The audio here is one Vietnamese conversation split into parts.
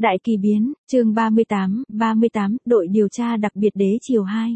Đại kỳ biến, chương 38, đội điều tra đặc biệt đế triều 2.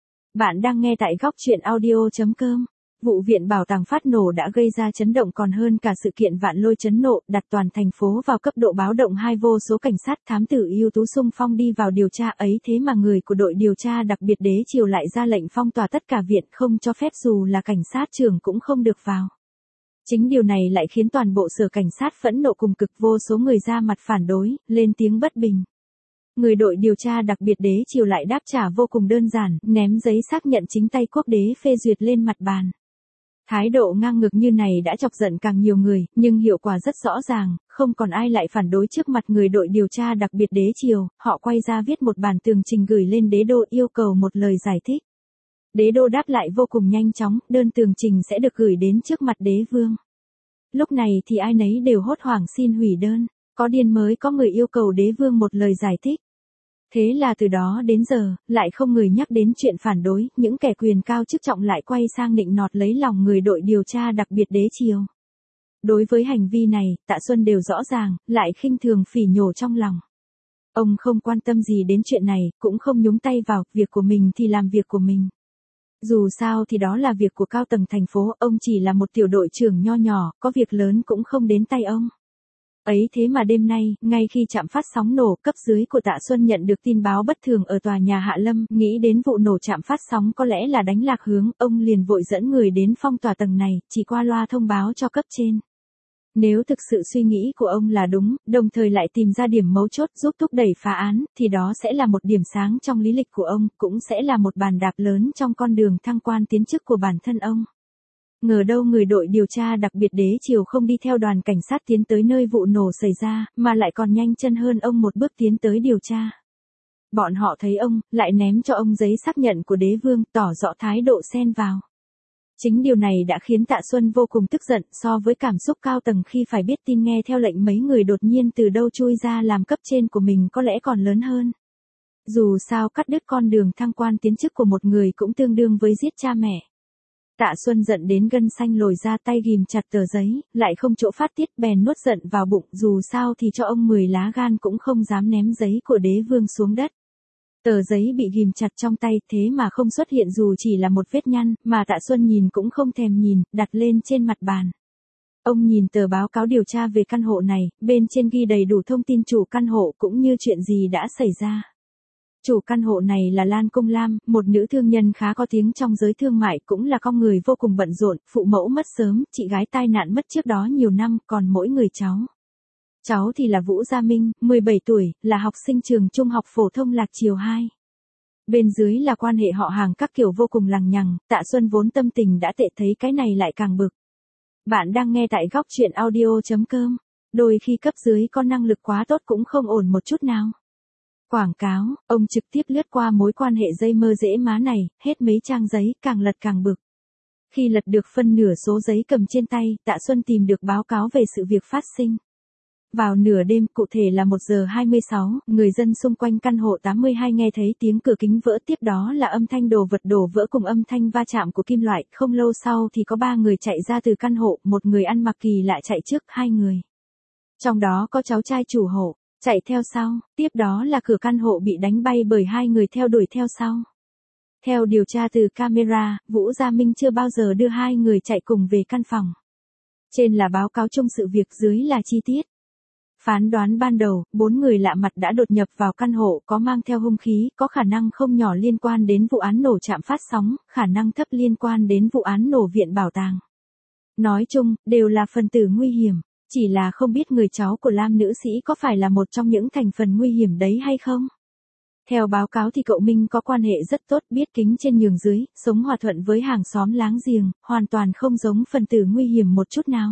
Bạn đang nghe tại góc truyện audio.com. Vụ viện bảo tàng phát nổ đã gây ra chấn động còn hơn cả sự kiện vạn lôi chấn nộ, đặt toàn thành phố vào cấp độ báo động 2. Vô số cảnh sát thám tử ưu tú xung phong đi vào điều tra ấy, thế mà người của đội điều tra đặc biệt đế triều lại ra lệnh phong tỏa tất cả viện, không cho phép dù là cảnh sát trưởng cũng không được vào. Chính điều này lại khiến toàn bộ sở cảnh sát phẫn nộ cùng cực, vô số người ra mặt phản đối, lên tiếng bất bình. Người đội điều tra đặc biệt đế triều lại đáp trả vô cùng đơn giản, ném giấy xác nhận chính tay quốc đế phê duyệt lên mặt bàn. Thái độ ngang ngược như này đã chọc giận càng nhiều người, nhưng hiệu quả rất rõ ràng, không còn ai lại phản đối trước mặt người đội điều tra đặc biệt đế triều, họ quay ra viết một bản tường trình gửi lên đế đô yêu cầu một lời giải thích. Đế đô đáp lại vô cùng nhanh chóng, đơn tường trình sẽ được gửi đến trước mặt đế vương. Lúc này thì ai nấy đều hốt hoảng xin hủy đơn, có điên mới có người yêu cầu đế vương một lời giải thích. Thế là từ đó đến giờ, lại không người nhắc đến chuyện phản đối, những kẻ quyền cao chức trọng lại quay sang nịnh nọt lấy lòng người đội điều tra đặc biệt đế triều. Đối với hành vi này, Tạ Xuân đều rõ ràng, lại khinh thường phỉ nhổ trong lòng. Ông không quan tâm gì đến chuyện này, cũng không nhúng tay vào, việc của mình thì làm việc của mình. Dù sao thì đó là việc của cao tầng thành phố, ông chỉ là một tiểu đội trưởng nho nhỏ, có việc lớn cũng không đến tay ông. Ấy thế mà đêm nay, ngay khi trạm phát sóng nổ, cấp dưới của Tạ Xuân nhận được tin báo bất thường ở tòa nhà Hạ Lâm, nghĩ đến vụ nổ trạm phát sóng có lẽ là đánh lạc hướng, ông liền vội dẫn người đến phong tỏa tầng này, chỉ qua loa thông báo cho cấp trên. Nếu thực sự suy nghĩ của ông là đúng, đồng thời lại tìm ra điểm mấu chốt giúp thúc đẩy phá án, thì đó sẽ là một điểm sáng trong lý lịch của ông, cũng sẽ là một bàn đạp lớn trong con đường thăng quan tiến chức của bản thân ông. Ngờ đâu người đội điều tra đặc biệt đế triều không đi theo đoàn cảnh sát tiến tới nơi vụ nổ xảy ra, mà lại còn nhanh chân hơn ông một bước tiến tới điều tra. Bọn họ thấy ông, lại ném cho ông giấy xác nhận của đế vương, tỏ rõ thái độ xen vào. Chính điều này đã khiến Tạ Xuân vô cùng tức giận, so với cảm xúc cao tầng khi phải biết tin nghe theo lệnh mấy người đột nhiên từ đâu chui ra làm cấp trên của mình có lẽ còn lớn hơn. Dù sao cắt đứt con đường thăng quan tiến chức của một người cũng tương đương với giết cha mẹ. Tạ Xuân giận đến gân xanh lồi ra, tay ghim chặt tờ giấy, lại không chỗ phát tiết, bèn nuốt giận vào bụng, dù sao thì cho ông 10 lá gan cũng không dám ném giấy của đế vương xuống đất. Tờ giấy bị ghim chặt trong tay, thế mà không xuất hiện dù chỉ là một vết nhăn, mà Tạ Xuân nhìn cũng không thèm nhìn, đặt lên trên mặt bàn. Ông nhìn tờ báo cáo điều tra về căn hộ này, bên trên ghi đầy đủ thông tin chủ căn hộ cũng như chuyện gì đã xảy ra. Chủ căn hộ này là Lan Cung Lam, một nữ thương nhân khá có tiếng trong giới thương mại, cũng là con người vô cùng bận rộn, phụ mẫu mất sớm, chị gái tai nạn mất trước đó nhiều năm, còn mỗi người cháu. Cháu thì là Vũ Gia Minh, 17 tuổi, là học sinh trường trung học phổ thông Lạc Triều 2. Bên dưới là quan hệ họ hàng các kiểu vô cùng lằng nhằng, Tạ Xuân vốn tâm tình đã tệ thấy cái này lại càng bực. Bạn đang nghe tại góc truyện audio.com. Đôi khi cấp dưới có năng lực quá tốt cũng không ổn một chút nào. Quảng cáo, ông trực tiếp lướt qua mối quan hệ dây mơ dễ má này, hết mấy trang giấy, càng lật càng bực. Khi lật được phân nửa số giấy cầm trên tay, Tạ Xuân tìm được báo cáo về sự việc phát sinh. Vào nửa đêm, cụ thể là 1 giờ 26, người dân xung quanh căn hộ 82 nghe thấy tiếng cửa kính vỡ, tiếp đó là âm thanh đồ vật đổ vỡ cùng âm thanh va chạm của kim loại. Không lâu sau thì có 3 người chạy ra từ căn hộ, một người ăn mặc kỳ lạ chạy trước, 2 người. Trong đó có cháu trai chủ hộ, chạy theo sau, tiếp đó là cửa căn hộ bị đánh bay bởi 2 người theo đuổi theo sau. Theo điều tra từ camera, Vũ Gia Minh chưa bao giờ đưa 2 người chạy cùng về căn phòng. Trên là báo cáo chung sự việc, dưới là chi tiết. Phán đoán ban đầu, 4 người lạ mặt đã đột nhập vào căn hộ, có mang theo hung khí, có khả năng không nhỏ liên quan đến vụ án nổ trạm phát sóng, khả năng thấp liên quan đến vụ án nổ viện bảo tàng. Nói chung, đều là phần tử nguy hiểm, chỉ là không biết người cháu của Lam nữ sĩ có phải là một trong những thành phần nguy hiểm đấy hay không. Theo báo cáo thì cậu Minh có quan hệ rất tốt, biết kính trên nhường dưới, sống hòa thuận với hàng xóm láng giềng, hoàn toàn không giống phần tử nguy hiểm một chút nào.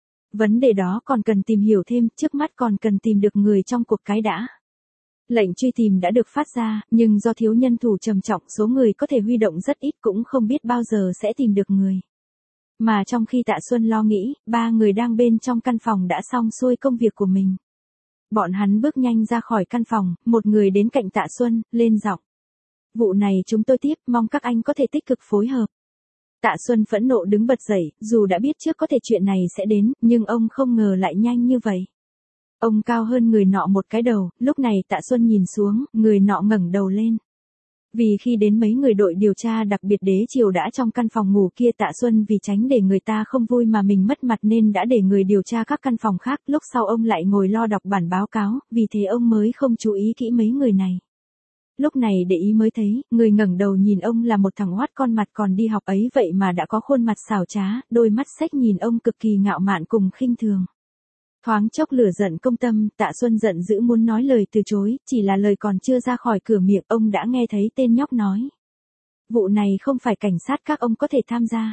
Vấn đề đó còn cần tìm hiểu thêm, trước mắt còn cần tìm được người trong cuộc cái đã. Lệnh truy tìm đã được phát ra, nhưng do thiếu nhân thủ trầm trọng, số người có thể huy động rất ít, cũng không biết bao giờ sẽ tìm được người. Mà trong khi Tạ Xuân lo nghĩ, 3 người đang bên trong căn phòng đã xong xuôi công việc của mình. Bọn hắn bước nhanh ra khỏi căn phòng, một người đến cạnh Tạ Xuân, lên giọng. Vụ này chúng tôi tiếp, mong các anh có thể tích cực phối hợp. Tạ Xuân phẫn nộ đứng bật dậy, dù đã biết trước có thể chuyện này sẽ đến, nhưng ông không ngờ lại nhanh như vậy. Ông cao hơn người nọ một cái đầu, lúc này Tạ Xuân nhìn xuống, người nọ ngẩng đầu lên. Vì khi đến mấy người đội điều tra đặc biệt đế triều đã trong căn phòng ngủ kia, Tạ Xuân vì tránh để người ta không vui mà mình mất mặt nên đã để người điều tra các căn phòng khác, lúc sau ông lại ngồi lo đọc bản báo cáo, vì thế ông mới không chú ý kỹ mấy người này. Lúc này để ý mới thấy, người ngẩng đầu nhìn ông là một thằng oát con mặt còn đi học ấy vậy mà đã có khuôn mặt xảo trá, đôi mắt xếch nhìn ông cực kỳ ngạo mạn cùng khinh thường. Thoáng chốc lửa giận công tâm, Tạ Xuân giận dữ muốn nói lời từ chối, chỉ là lời còn chưa ra khỏi cửa miệng ông đã nghe thấy tên nhóc nói. Vụ này không phải cảnh sát các ông có thể tham gia.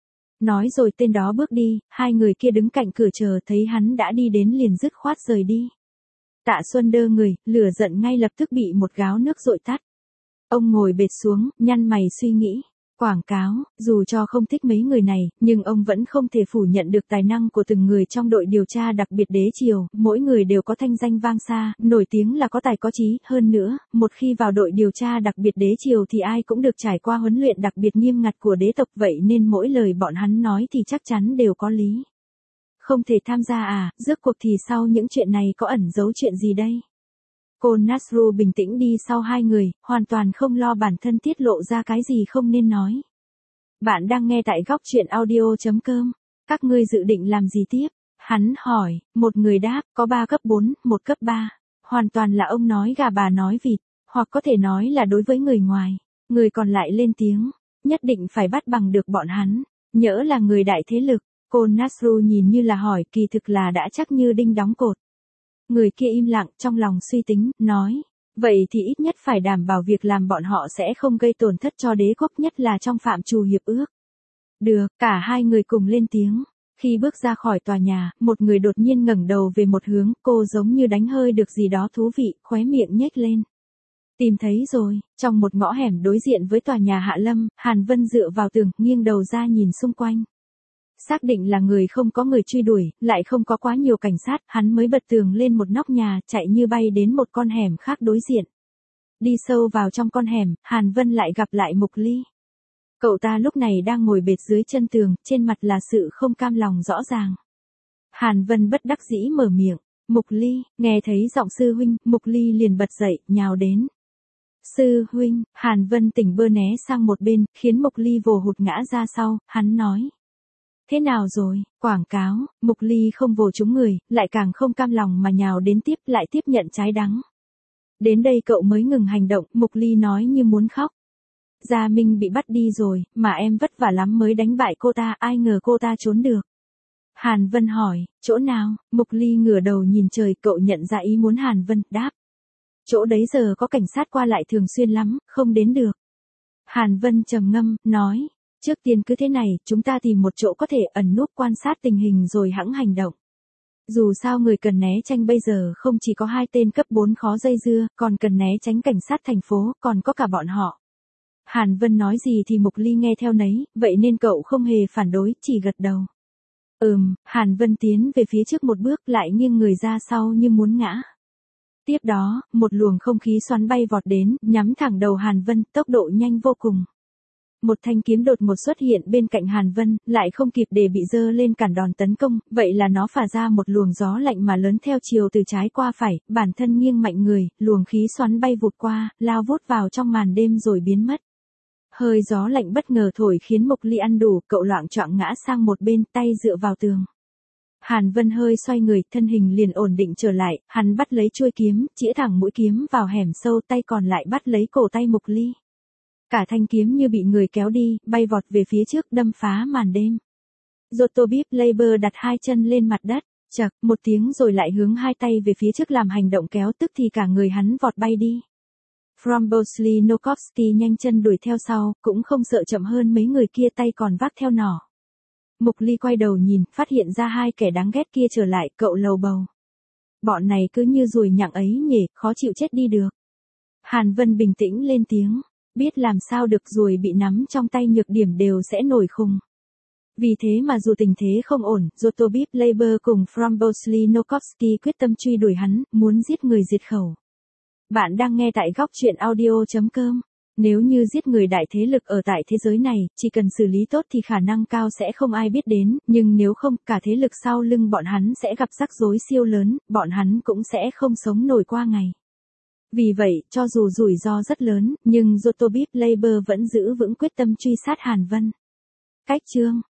Nói rồi tên đó bước đi, hai người kia đứng cạnh cửa chờ thấy hắn đã đi đến liền dứt khoát rời đi. Tạ Xuân đơ người, lửa giận ngay lập tức bị một gáo nước dội tắt. Ông ngồi bệt xuống, nhăn mày suy nghĩ. Quảng cáo, dù cho không thích mấy người này, nhưng ông vẫn không thể phủ nhận được tài năng của từng người trong đội điều tra đặc biệt đế triều, mỗi người đều có thanh danh vang xa, nổi tiếng là có tài có trí, hơn nữa, một khi vào đội điều tra đặc biệt đế triều thì ai cũng được trải qua huấn luyện đặc biệt nghiêm ngặt của đế tộc, vậy nên mỗi lời bọn hắn nói thì chắc chắn đều có lý. Không thể tham gia à, rốt cuộc thì sau những chuyện này có ẩn giấu chuyện gì đây? Cô Nasru bình tĩnh đi sau hai người, hoàn toàn không lo bản thân tiết lộ ra cái gì không nên nói. Bạn đang nghe tại góc truyện audio.com. Các ngươi dự định làm gì tiếp? Hắn hỏi, một người đáp, có 3 cấp 4, 1 cấp 3. Hoàn toàn là ông nói gà bà nói vịt, hoặc có thể nói là đối với người ngoài. Người còn lại lên tiếng, nhất định phải bắt bằng được bọn hắn, nhỡ là người đại thế lực. Cô Nasru nhìn như là hỏi, kỳ thực là đã chắc như đinh đóng cột. Người kia im lặng, trong lòng suy tính, nói, vậy thì ít nhất phải đảm bảo việc làm bọn họ sẽ không gây tổn thất cho đế quốc, nhất là trong phạm trù hiệp ước. Được, cả hai người cùng lên tiếng. Khi bước ra khỏi tòa nhà, một người đột nhiên ngẩng đầu về một hướng, cô giống như đánh hơi được gì đó thú vị, khóe miệng nhếch lên. Tìm thấy rồi, trong một ngõ hẻm đối diện với tòa nhà Hạ Lâm, Hàn Vân dựa vào tường, nghiêng đầu ra nhìn xung quanh. Xác định là người không có người truy đuổi, lại không có quá nhiều cảnh sát, hắn mới bật tường lên một nóc nhà, chạy như bay đến một con hẻm khác đối diện. Đi sâu vào trong con hẻm, Hàn Vân lại gặp lại Mục Ly. Cậu ta lúc này đang ngồi bệt dưới chân tường, trên mặt là sự không cam lòng rõ ràng. Hàn Vân bất đắc dĩ mở miệng, Mục Ly, nghe thấy giọng sư huynh, Mục Ly liền bật dậy, nhào đến. Sư huynh, Hàn Vân tỉnh bơ né sang một bên, khiến Mục Ly vồ hụt ngã ra sau, hắn nói. Thế nào rồi, quảng cáo, Mục Ly không vồ trúng người, lại càng không cam lòng mà nhào đến tiếp, lại tiếp nhận trái đắng. Đến đây cậu mới ngừng hành động, Mục Ly nói như muốn khóc. Gia Minh bị bắt đi rồi, mà em vất vả lắm mới đánh bại cô ta, ai ngờ cô ta trốn được. Hàn Vân hỏi, chỗ nào, Mục Ly ngửa đầu nhìn trời, cậu nhận ra ý muốn Hàn Vân, đáp. Chỗ đấy giờ có cảnh sát qua lại thường xuyên lắm, không đến được. Hàn Vân trầm ngâm, nói. Trước tiên cứ thế này, chúng ta tìm một chỗ có thể ẩn núp quan sát tình hình rồi hẵng hành động. Dù sao người cần né tránh bây giờ không chỉ có 2 tên cấp 4 khó dây dưa, còn cần né tránh cảnh sát thành phố, còn có cả bọn họ. Hàn Vân nói gì thì Mục Ly nghe theo nấy, vậy nên cậu không hề phản đối, chỉ gật đầu. Hàn Vân tiến về phía trước một bước lại nghiêng người ra sau như muốn ngã. Tiếp đó, một luồng không khí xoắn bay vọt đến, nhắm thẳng đầu Hàn Vân, tốc độ nhanh vô cùng. Một thanh kiếm đột ngột xuất hiện bên cạnh Hàn Vân, lại không kịp để bị dơ lên cản đòn tấn công, vậy là nó phả ra một luồng gió lạnh mà lớn theo chiều từ trái qua phải, bản thân nghiêng mạnh người, luồng khí xoắn bay vụt qua, lao vút vào trong màn đêm rồi biến mất. Hơi gió lạnh bất ngờ thổi khiến Mục Ly ăn đủ, cậu loạng choạng ngã sang một bên, tay dựa vào tường. Hàn Vân hơi xoay người, thân hình liền ổn định trở lại, hắn bắt lấy chuôi kiếm, chĩa thẳng mũi kiếm vào hẻm sâu, tay còn lại bắt lấy cổ tay Mục Ly. Cả thanh kiếm như bị người kéo đi, bay vọt về phía trước, đâm phá màn đêm. Jotobib Labor đặt 2 chân lên mặt đất, chậc, một tiếng rồi lại hướng 2 tay về phía trước làm hành động kéo, tức thì cả người hắn vọt bay đi. Frombosley Nokovsky nhanh chân đuổi theo sau, cũng không sợ chậm hơn mấy người kia, tay còn vác theo nỏ. Mục Ly quay đầu nhìn, phát hiện ra 2 kẻ đáng ghét kia trở lại, cậu lầu bầu. Bọn này cứ như ruồi nhặng ấy nhỉ, khó chịu chết đi được. Hàn Vân bình tĩnh lên tiếng. Biết làm sao được, ruồi bị nắm trong tay nhược điểm đều sẽ nổi khùng. Vì thế mà dù tình thế không ổn, Jotobib Labor cùng Frombosley Nokovsky quyết tâm truy đuổi hắn, muốn giết người diệt khẩu. Bạn đang nghe tại góc truyện audio.com. Nếu như giết người đại thế lực ở tại thế giới này, chỉ cần xử lý tốt thì khả năng cao sẽ không ai biết đến, nhưng nếu không, cả thế lực sau lưng bọn hắn sẽ gặp rắc rối siêu lớn, bọn hắn cũng sẽ không sống nổi qua ngày. Vì vậy, cho dù rủi ro rất lớn, nhưng Jotobip Labor vẫn giữ vững quyết tâm truy sát Hàn Vân. Cách chương